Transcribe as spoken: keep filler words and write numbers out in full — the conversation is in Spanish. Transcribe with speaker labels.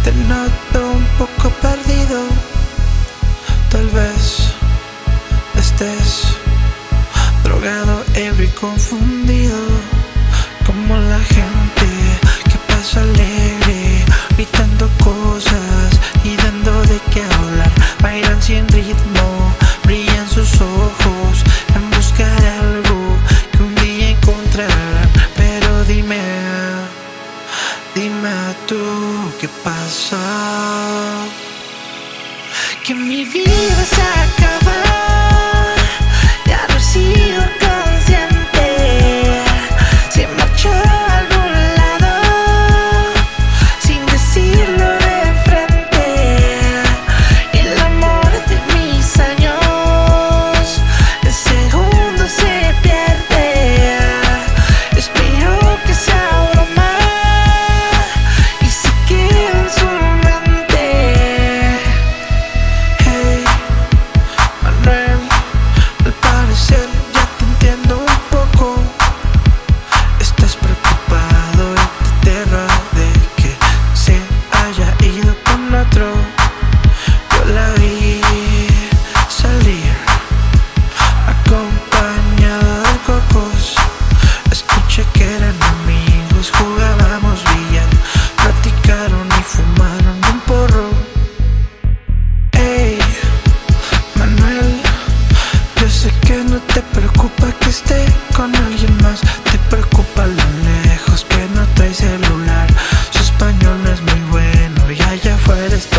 Speaker 1: Te noto un poco perdido, tal vez estés drogado, ebrio y confundido, como la gente que pasa alegre, gritando cosas y dando de qué hablar. Bailan sin ritmo, brillan sus ojos en busca de algo que un día encontrarán. Pero dime, dime tú qué pasa, que mi vida se acaba. Ya no he sido consciente, se marchó a algún lado sin decirlo de frente. El amor de mis años en segundos se pierde. Espero que sea broma y se quede en su mente. Hey, Manuel, al parecer ya te entiendo un poco. Estás preocupado y te aterra de que se haya ido con otro. Yo la vi salir acompañada de cocos. Escuché que eran amigos, jugábamos billar, platicaron y fumaron un porro. Ey, Manuel, yo sé que no te preocupa que esté con alguien más. Te preocupa lo lejos que no trae celular. Su español no es muy bueno y allá afuera está